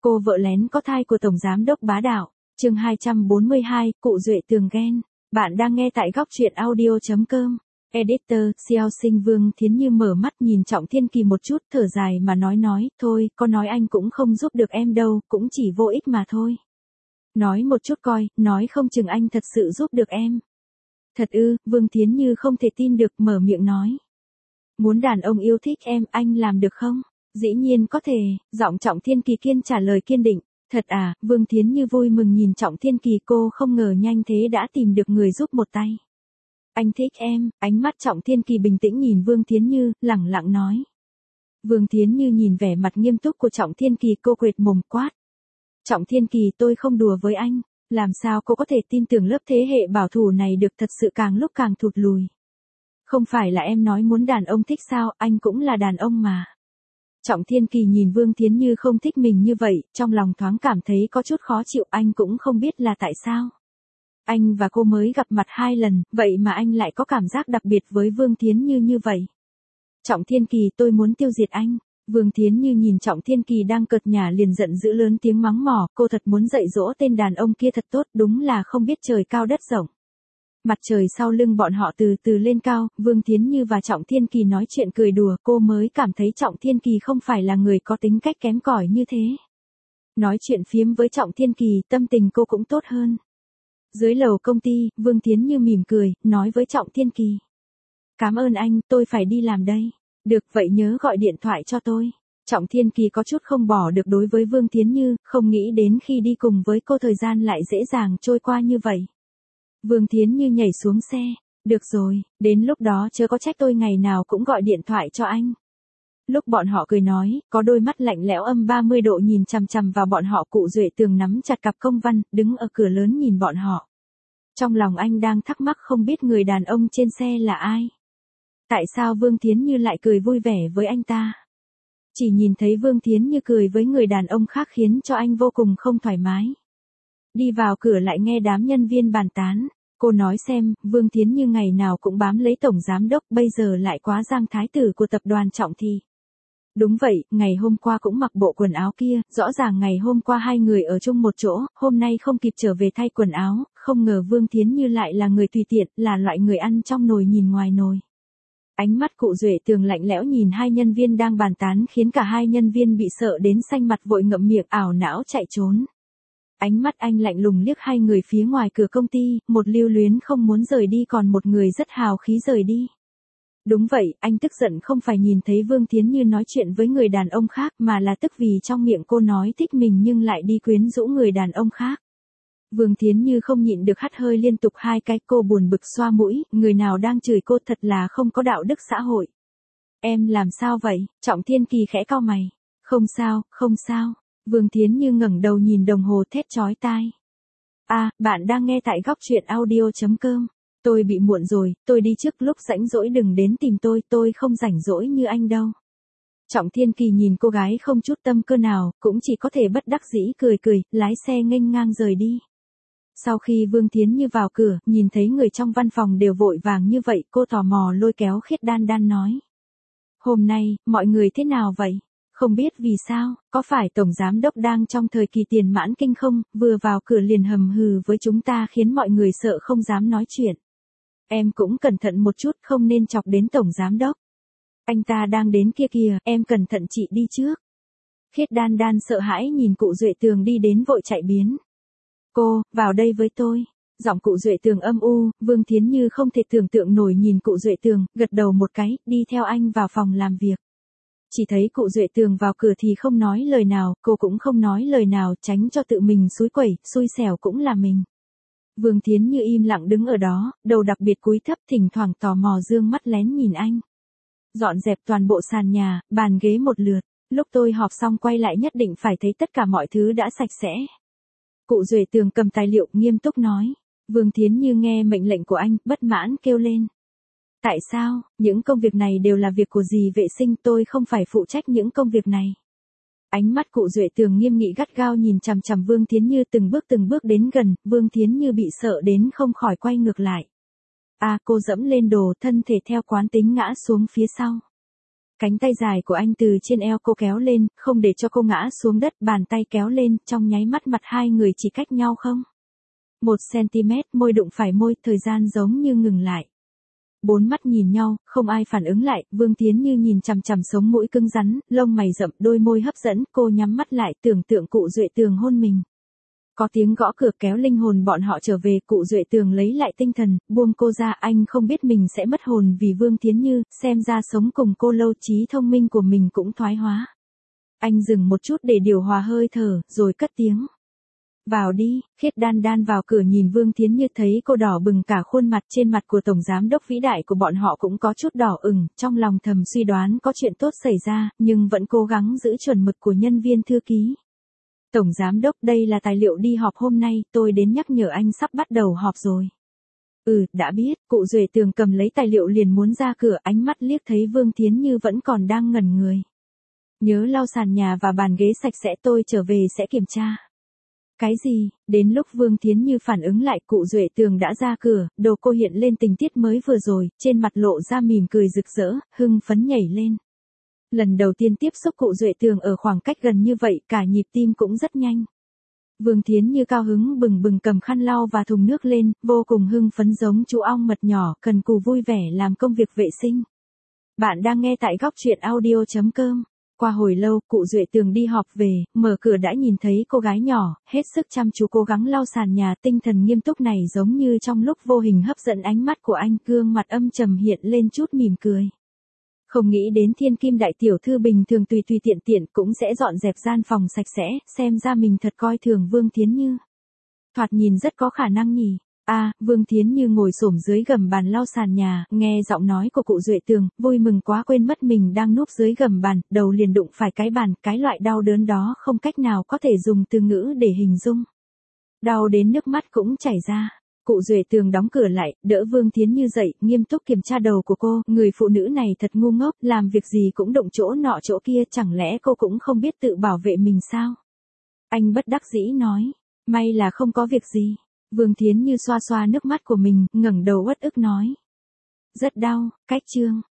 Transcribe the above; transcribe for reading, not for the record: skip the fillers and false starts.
Cô vợ lén có thai của Tổng Giám đốc bá đạo. Chương 242, Cụ Duệ Tường ghen. Bạn đang nghe tại góc truyện audio.com. Editor, Xiao Sinh Vương Thiến Như mở mắt nhìn Trọng Thiên Kỳ một chút, thở dài mà nói, thôi, có nói anh cũng không giúp được em đâu, cũng chỉ vô ích mà thôi. Nói một chút coi, nói không chừng anh thật sự giúp được em. Thật ư? Vương Thiến Như không thể tin được, mở miệng nói. Muốn đàn ông yêu thích em, anh làm được không? Dĩ nhiên có thể, giọng Trọng Thiên Kỳ kiên trả lời kiên định. Thật à? Vương Thiến Như vui mừng nhìn Trọng Thiên Kỳ, cô không ngờ nhanh thế đã tìm được người giúp một tay. Anh thích em. Ánh mắt Trọng Thiên Kỳ bình tĩnh nhìn Vương Thiến Như, lẳng lặng nói. Vương Thiến Như nhìn vẻ mặt nghiêm túc của Trọng Thiên Kỳ, cô quệt mồm quát. Trọng Thiên Kỳ, tôi không đùa với anh. Làm sao cô có thể tin tưởng lớp thế hệ bảo thủ này được, thật sự càng lúc càng thụt lùi. Không phải là em nói muốn đàn ông thích sao, anh cũng là đàn ông mà. Trọng Thiên Kỳ nhìn Vương Thiến Như không thích mình như vậy, trong lòng thoáng cảm thấy có chút khó chịu, anh cũng không biết là tại sao. Anh và cô mới gặp mặt 2 lần, vậy mà anh lại có cảm giác đặc biệt với Vương Thiến Như như vậy. Trọng Thiên Kỳ, tôi muốn tiêu diệt anh. Vương Thiến Như nhìn Trọng Thiên Kỳ đang cợt nhả liền giận dữ lớn tiếng mắng mỏ, cô thật muốn dạy dỗ tên đàn ông kia thật tốt, đúng là không biết trời cao đất rộng. Mặt trời sau lưng bọn họ từ từ lên cao, Vương Thiến Như và Trọng Thiên Kỳ nói chuyện cười đùa, cô mới cảm thấy Trọng Thiên Kỳ không phải là người có tính cách kém cỏi như thế. Nói chuyện phiếm với Trọng Thiên Kỳ, tâm tình cô cũng tốt hơn. Dưới lầu công ty, Vương Thiến Như mỉm cười, nói với Trọng Thiên Kỳ. Cảm ơn anh, tôi phải đi làm đây. Được, vậy nhớ gọi điện thoại cho tôi. Trọng Thiên Kỳ có chút không bỏ được đối với Vương Thiến Như, không nghĩ đến khi đi cùng với cô thời gian lại dễ dàng trôi qua như vậy. Vương Thiến Như nhảy xuống xe. Được rồi, đến lúc đó chớ có trách tôi ngày nào cũng gọi điện thoại cho anh. Lúc bọn họ cười nói, có đôi mắt lạnh lẽo âm 30 độ nhìn chằm chằm vào bọn họ. Cụ Duệ Tường nắm chặt cặp công văn, đứng ở cửa lớn nhìn bọn họ. Trong lòng anh đang thắc mắc không biết người đàn ông trên xe là ai. Tại sao Vương Thiến Như lại cười vui vẻ với anh ta? Chỉ nhìn thấy Vương Thiến Như cười với người đàn ông khác khiến cho anh vô cùng không thoải mái. Đi vào cửa lại nghe đám nhân viên bàn tán. Cô nói xem, Vương Thiến Như ngày nào cũng bám lấy Tổng Giám đốc, bây giờ lại quá giang thái tử của tập đoàn Trọng thì. Đúng vậy, ngày hôm qua cũng mặc bộ quần áo kia, rõ ràng ngày hôm qua hai người ở chung một chỗ, hôm nay không kịp trở về thay quần áo, không ngờ Vương Thiến Như lại là người tùy tiện, là loại người ăn trong nồi nhìn ngoài nồi. Ánh mắt Cụ Duệ Tường lạnh lẽo nhìn hai nhân viên đang bàn tán khiến cả hai nhân viên bị sợ đến xanh mặt vội ngậm miệng ảo não chạy trốn. Ánh mắt anh lạnh lùng liếc hai người phía ngoài cửa công ty, một lưu luyến không muốn rời đi còn một người rất hào khí rời đi. Đúng vậy, anh tức giận không phải nhìn thấy Vương Thiến Như nói chuyện với người đàn ông khác mà là tức vì trong miệng cô nói thích mình nhưng lại đi quyến rũ người đàn ông khác. Vương Thiến Như không nhịn được hắt hơi liên tục 2 cái, cô buồn bực xoa mũi, người nào đang chửi cô thật là không có đạo đức xã hội. Em làm sao vậy? Trọng Thiên Kỳ khẽ cau mày. Không sao, không sao. Vương Thiến Như ngẩng đầu nhìn đồng hồ thét chói tai. Bạn đang nghe tại góc truyện audio.com. Tôi bị muộn rồi, tôi đi trước, lúc rảnh rỗi đừng đến tìm tôi không rảnh rỗi như anh đâu. Trọng Thiên Kỳ nhìn cô gái không chút tâm cơ nào, cũng chỉ có thể bất đắc dĩ cười, lái xe nghênh ngang rời đi. Sau khi Vương Thiến Như vào cửa, nhìn thấy người trong văn phòng đều vội vàng như vậy, cô tò mò lôi kéo Khiết Đan Đan nói. Hôm nay, mọi người thế nào vậy? Không biết vì sao, có phải Tổng Giám đốc đang trong thời kỳ tiền mãn kinh không, vừa vào cửa liền hầm hừ với chúng ta khiến mọi người sợ không dám nói chuyện. Em cũng cẩn thận một chút, không nên chọc đến Tổng Giám đốc. Anh ta đang đến kia kìa, em cẩn thận, chị đi trước. Khiết Đan Đan sợ hãi nhìn Cụ Duệ Tường đi đến vội chạy biến. Cô, vào đây với tôi. Giọng Cụ Duệ Tường âm u, Vương Thiến Như không thể tưởng tượng nổi nhìn Cụ Duệ Tường, gật đầu một cái, đi theo anh vào phòng làm việc. Chỉ thấy Cụ Duệ Tường vào cửa thì không nói lời nào, cô cũng không nói lời nào, tránh cho tự mình xúi quẩy, xui xẻo cũng là mình. Vương Thiến Như im lặng đứng ở đó, đầu đặc biệt cúi thấp, thỉnh thoảng tò mò dương mắt lén nhìn anh. Dọn dẹp toàn bộ sàn nhà, bàn ghế một lượt, lúc tôi họp xong quay lại nhất định phải thấy tất cả mọi thứ đã sạch sẽ. Cụ Duệ Tường cầm tài liệu nghiêm túc nói. Vương Thiến Như nghe mệnh lệnh của anh, bất mãn kêu lên. Tại sao, những công việc này đều là việc của dì vệ sinh, tôi không phải phụ trách những công việc này. Ánh mắt Cụ Duệ Tường nghiêm nghị gắt gao nhìn chằm chằm Vương Thiến Như, từng bước đến gần, Vương Thiến Như bị sợ đến không khỏi quay ngược lại. Cô dẫm lên đồ, thân thể theo quán tính ngã xuống phía sau. Cánh tay dài của anh từ trên eo cô kéo lên, không để cho cô ngã xuống đất, bàn tay kéo lên, trong nháy mắt mặt hai người chỉ cách nhau không 1 cm, môi đụng phải môi, thời gian giống như ngừng lại. Bốn mắt nhìn nhau, không ai phản ứng lại, Vương Thiến Như nhìn chằm chằm sống mũi cứng rắn, lông mày rậm, đôi môi hấp dẫn, cô nhắm mắt lại tưởng tượng Cụ Duệ Tường hôn mình. Có tiếng gõ cửa kéo linh hồn bọn họ trở về, Cụ Duệ Tường lấy lại tinh thần, buông cô ra, anh không biết mình sẽ mất hồn vì Vương Thiến Như, xem ra sống cùng cô lâu trí thông minh của mình cũng thoái hóa. Anh dừng một chút để điều hòa hơi thở, rồi cất tiếng. Vào đi, Khiết Đan Đan vào cửa nhìn Vương Thiến Như thấy cô đỏ bừng cả khuôn mặt, trên mặt của tổng giám đốc vĩ đại của bọn họ cũng có chút đỏ ửng, trong lòng thầm suy đoán có chuyện tốt xảy ra, nhưng vẫn cố gắng giữ chuẩn mực của nhân viên thư ký. Tổng giám đốc, đây là tài liệu đi họp hôm nay, tôi đến nhắc nhở anh sắp bắt đầu họp rồi. Đã biết, Cụ Duệ Tường cầm lấy tài liệu liền muốn ra cửa, ánh mắt liếc thấy Vương Thiến Như vẫn còn đang ngẩn người. Nhớ lau sàn nhà và bàn ghế sạch sẽ, tôi trở về sẽ kiểm tra. Cái gì? Đến lúc Vương Thiến Như phản ứng lại, Cụ Duệ Tường đã ra cửa, đầu cô hiện lên tình tiết mới vừa rồi, trên mặt lộ ra mỉm cười rực rỡ, hưng phấn nhảy lên. Lần đầu tiên tiếp xúc Cụ Duệ Tường ở khoảng cách gần như vậy, cả nhịp tim cũng rất nhanh. Vương Thiến Như cao hứng bừng bừng cầm khăn lau và thùng nước lên, vô cùng hưng phấn giống chú ong mật nhỏ, cần cù vui vẻ làm công việc vệ sinh. Bạn đang nghe tại góc truyện audio.com. Qua hồi lâu, Cụ Duệ Tường đi họp về, mở cửa đã nhìn thấy cô gái nhỏ, hết sức chăm chú cố gắng lau sàn nhà, tinh thần nghiêm túc này giống như trong lúc vô hình hấp dẫn ánh mắt của anh, gương mặt âm trầm hiện lên chút mỉm cười. Không nghĩ đến thiên kim đại tiểu thư bình thường tùy tùy tiện tiện cũng sẽ dọn dẹp gian phòng sạch sẽ, xem ra mình thật coi thường Vương Thiến Như. Thoạt nhìn rất có khả năng nhỉ. Vương Thiến Như ngồi xổm dưới gầm bàn lau sàn nhà, nghe giọng nói của Cụ Duệ Tường, vui mừng quá quên mất mình đang núp dưới gầm bàn, đầu liền đụng phải cái bàn, cái loại đau đớn đó không cách nào có thể dùng từ ngữ để hình dung. Đau đến nước mắt cũng chảy ra. Cụ Duệ Tường đóng cửa lại, đỡ Vương Thiến Như dậy, nghiêm túc kiểm tra đầu của cô, người phụ nữ này thật ngu ngốc, làm việc gì cũng đụng chỗ nọ chỗ kia, chẳng lẽ cô cũng không biết tự bảo vệ mình sao? Anh bất đắc dĩ nói, may là không có việc gì. Vương Thiến Như xoa xoa nước mắt của mình, ngẩng đầu uất ức nói. Rất đau, cách chương.